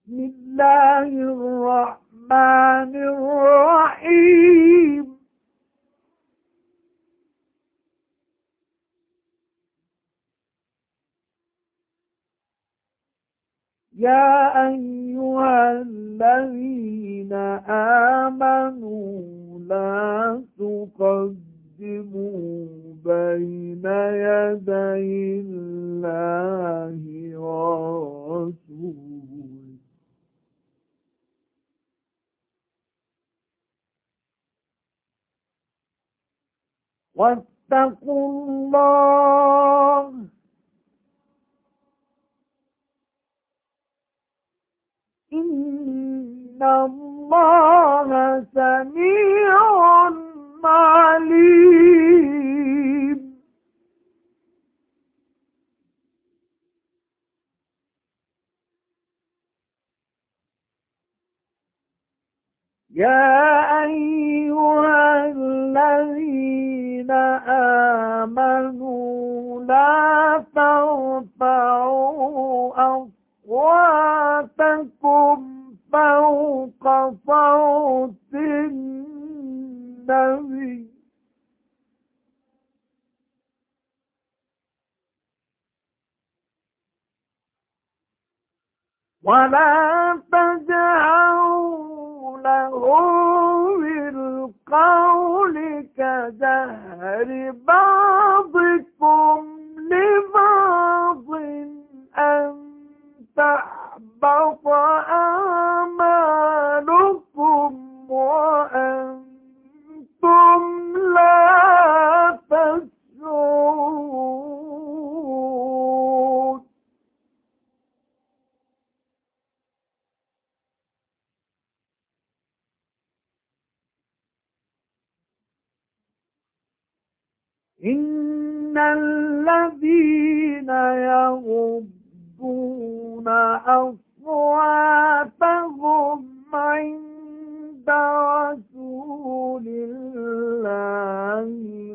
بسم الله الرحمن الرحيم. يا أيها الذين آمنوا لا تقدموا بين يدي الله ورسوله واتقوا الله إن الله سميع عليم. يا أيها الذين آمنوا لا ترفعوا أصواتكم فوق صوت النبي ولا تجهروا له بالقول كجهر بعضكم لبعض أن تحبط أعمالكم وأنتم لا تشعرون. إن الذين يغضون أصواتهم عند رسول الله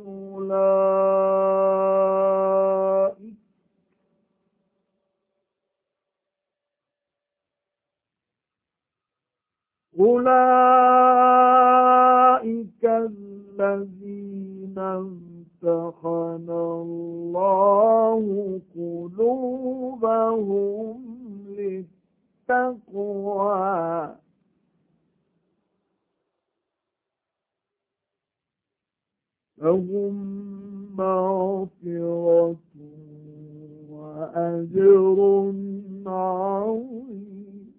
أولئك الذين امتحن الله قلوبهم للتقوى لهم مغفرة وأجر عظيم.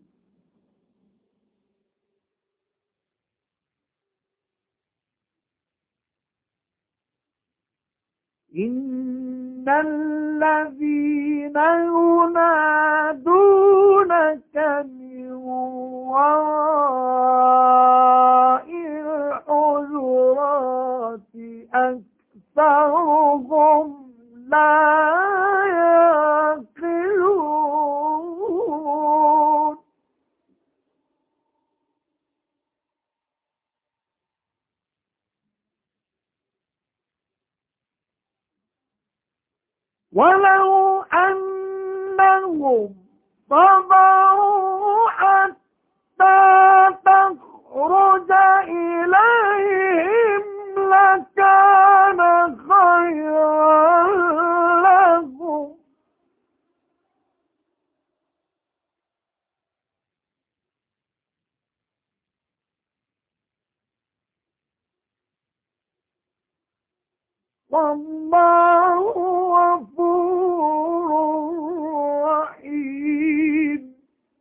إن الذين ينادونك من وراء الحجرات أكثرهم لا يعقلون. ولو أنهم صبروا حتى تخرج إليهم لكان خيرا لهم والله غفور رحيم.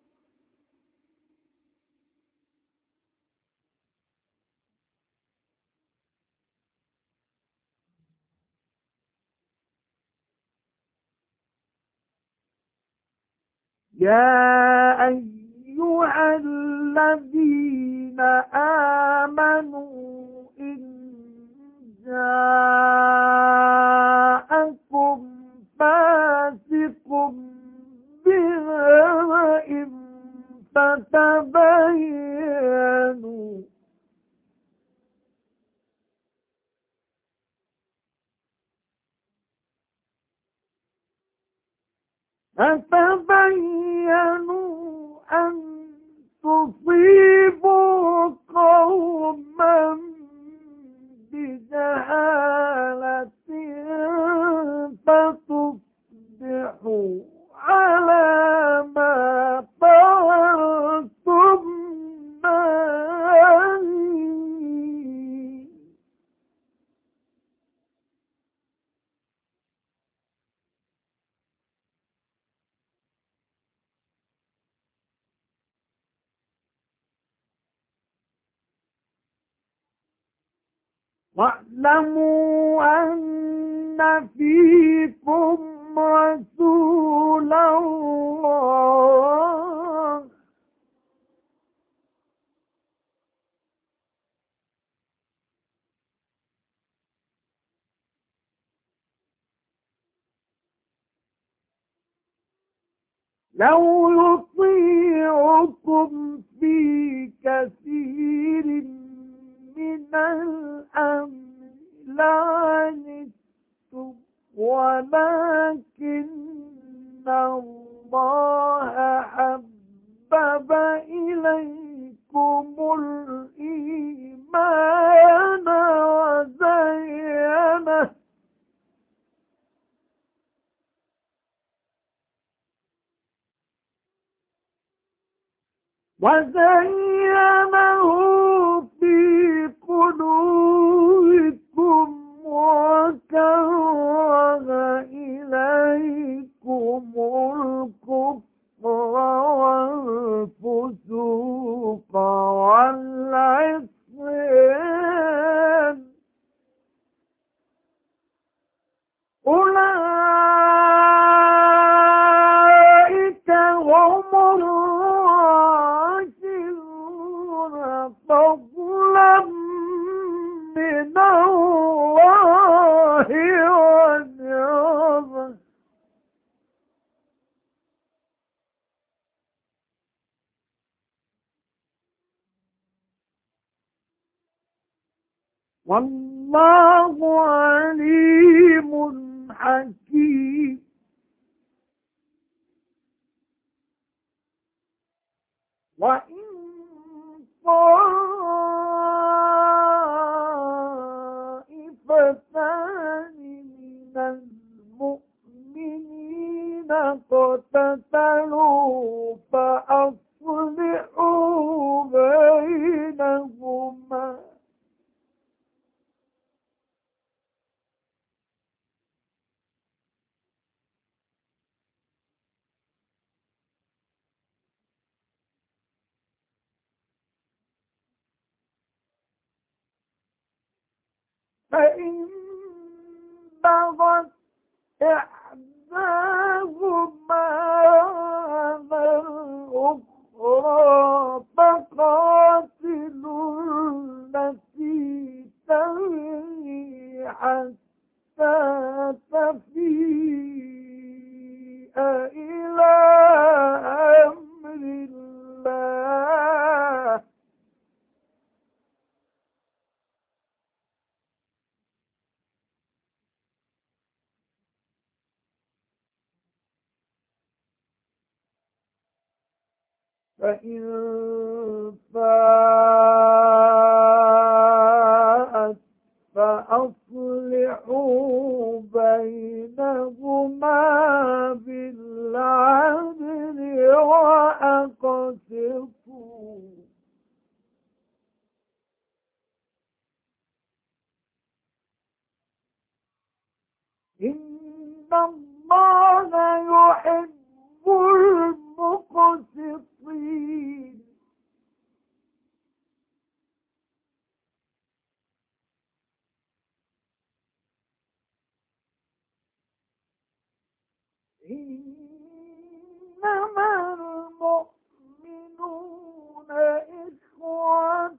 يا أيها الذين آمنوا إن جاءكم فاسق بنبأ فتبينوا أن على ما فعلتم نادمين. واعلموا أن فيكم رسول الله لو يطيعكم في كثير من الأمر لعنتم ولكن الله حبب إليكم الإيمان وزينه في قلوبكم وكره إليكم الكفر والفسوق والعصيان أولئك هم الراشدون فضلا من الله ونعمه. والله عليم حكيم. وإن طائفتان من المؤمنين اقتتلوا فأصلحوا بينهما فإن بغت إحداهما على الأخرى فقاتلوا التي تبغي حتى تفيء إلى أمر الله فإن فاءت فأصلحوا بينهما بالعدل وأقسطوا إن الله يحب المقسطين. إنما المؤمنون إخوة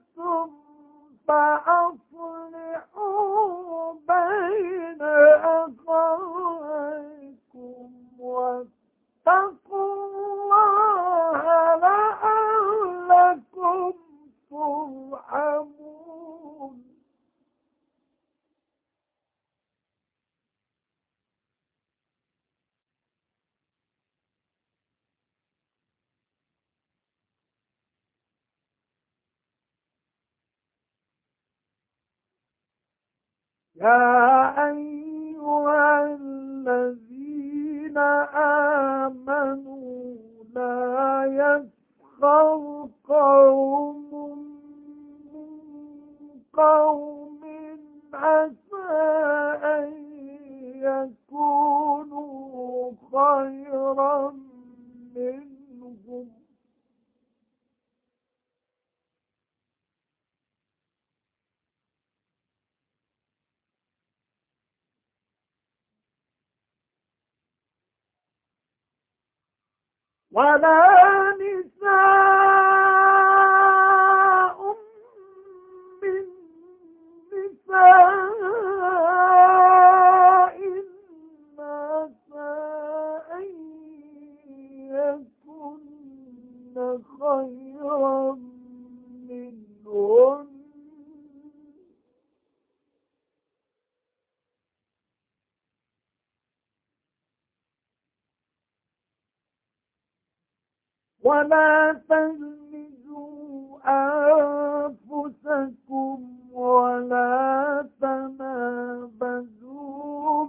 فأصلحوا بين أخويكم واتقوا الله لعلكم ترحمون. يا أيها الذين ولا نساء من نساء عسى أن يكن خيرا منهن ولا تلمزوا أنفسكم ولا تنابزوا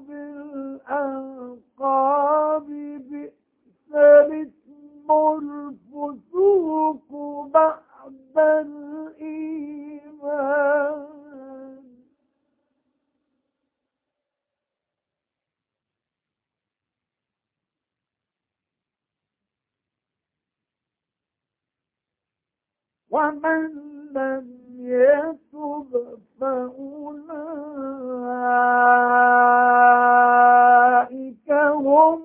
بالألقاب بئس الاسم الفسوق بعد الإيمان ومن لم يتب فأولئك هم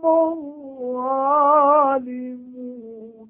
الظالمون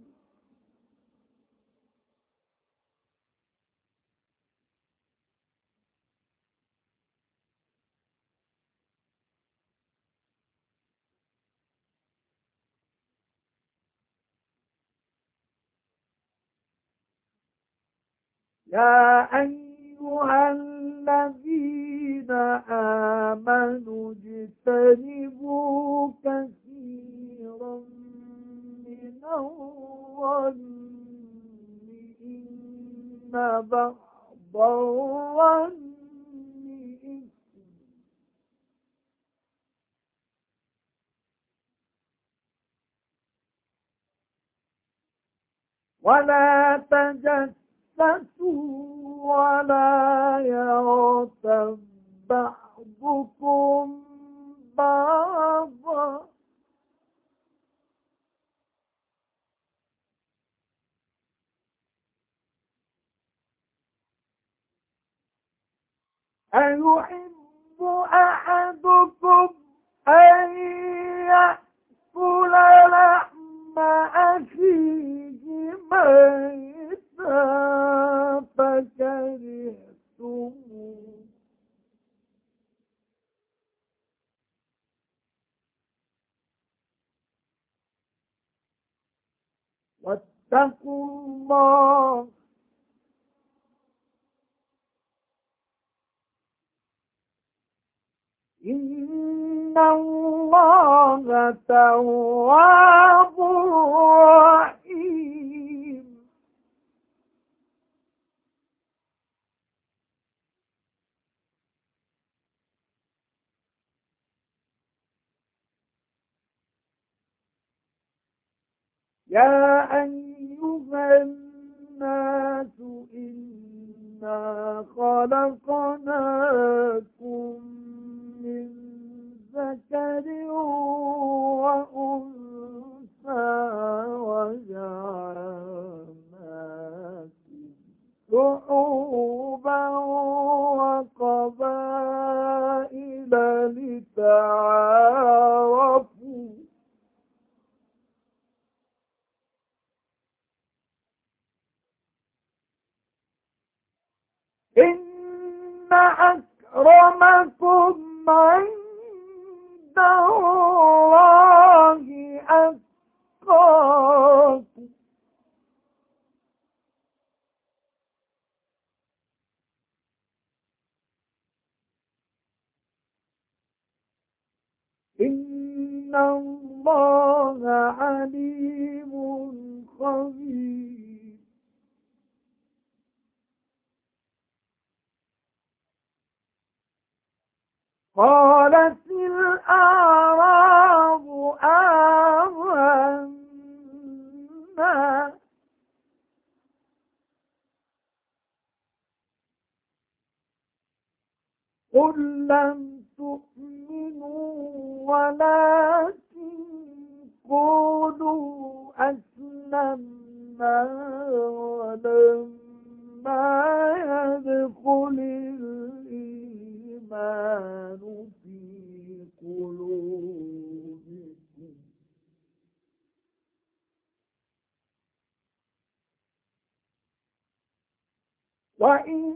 يا أيها الذين آمنوا اجتنبوا كثيرا من الظن إن بعض الظن إثم ولا تجسسوا ولا يغتب بعضكم بعضا أيحب أحدكم أن يأكل لحم أخيه ميتا فكرهتموه واتقوا الله إن الله تواب رحيم يا أيها الناس إنا خلقناكم من ذكر وأنثى وجعلناكم شعوبا وقبائل لتعارفوا إن أكرمكم عند الله أتقاكم إن الله عليم خبير قالت الأعراب آمنا قل لم تؤمنوا ولكن قولوا أسلمنا وإن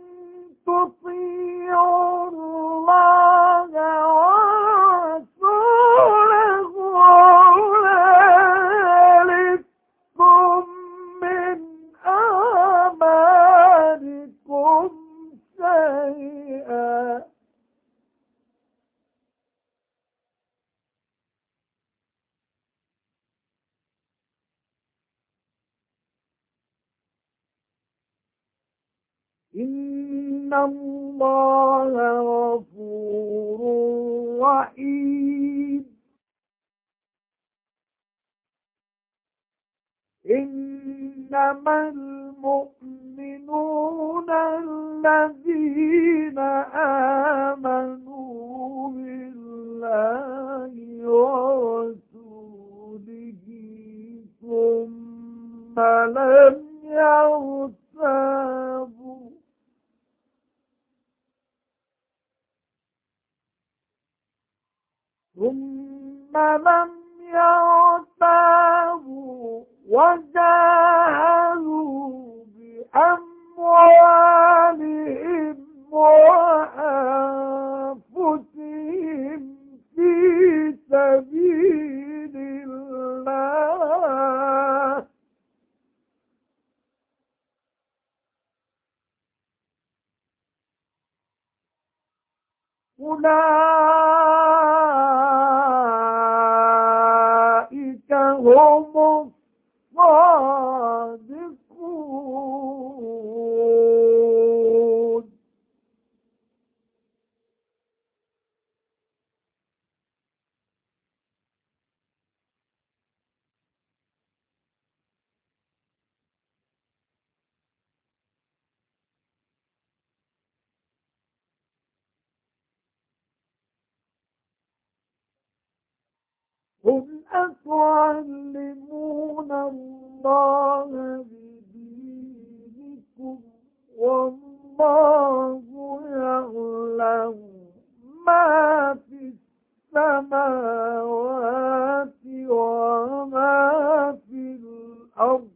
تطيعوا الله ورسوله لا يلدكم من أعمالكم شيئا إن الله غفور رحيم إنما المؤمنون الذين آمنوا بالله ورسوله ثم لم يرتابوا وجاهدوا بأموالهم وأنفسهم في سبيل الله أولئك هم الصادقون قل أتعلمون الله بدينكم والله يعلم ما في السماوات وما في الأرض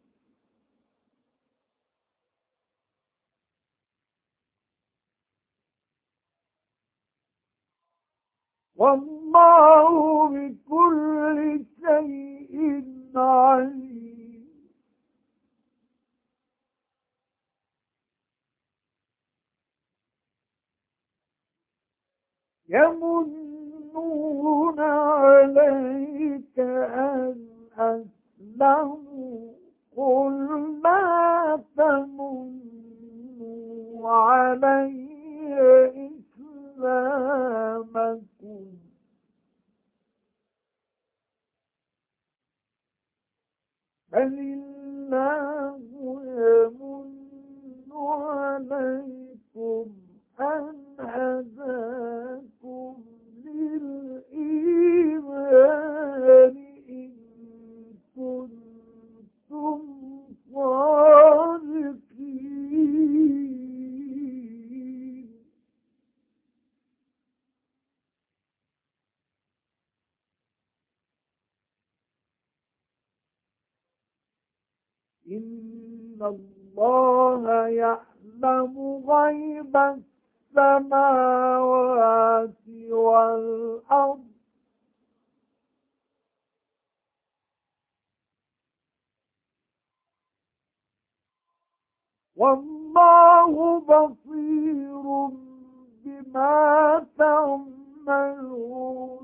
والله بكل شيء عليم يمنون عليك أن أسلموا قل لا تمنوا علي إسلامكم بل الله يمن عليكم أن هداكم للإيمان إن كنتم صادقين إن الله يعلم غيب السماوات والأرض والله بصير بما تعملون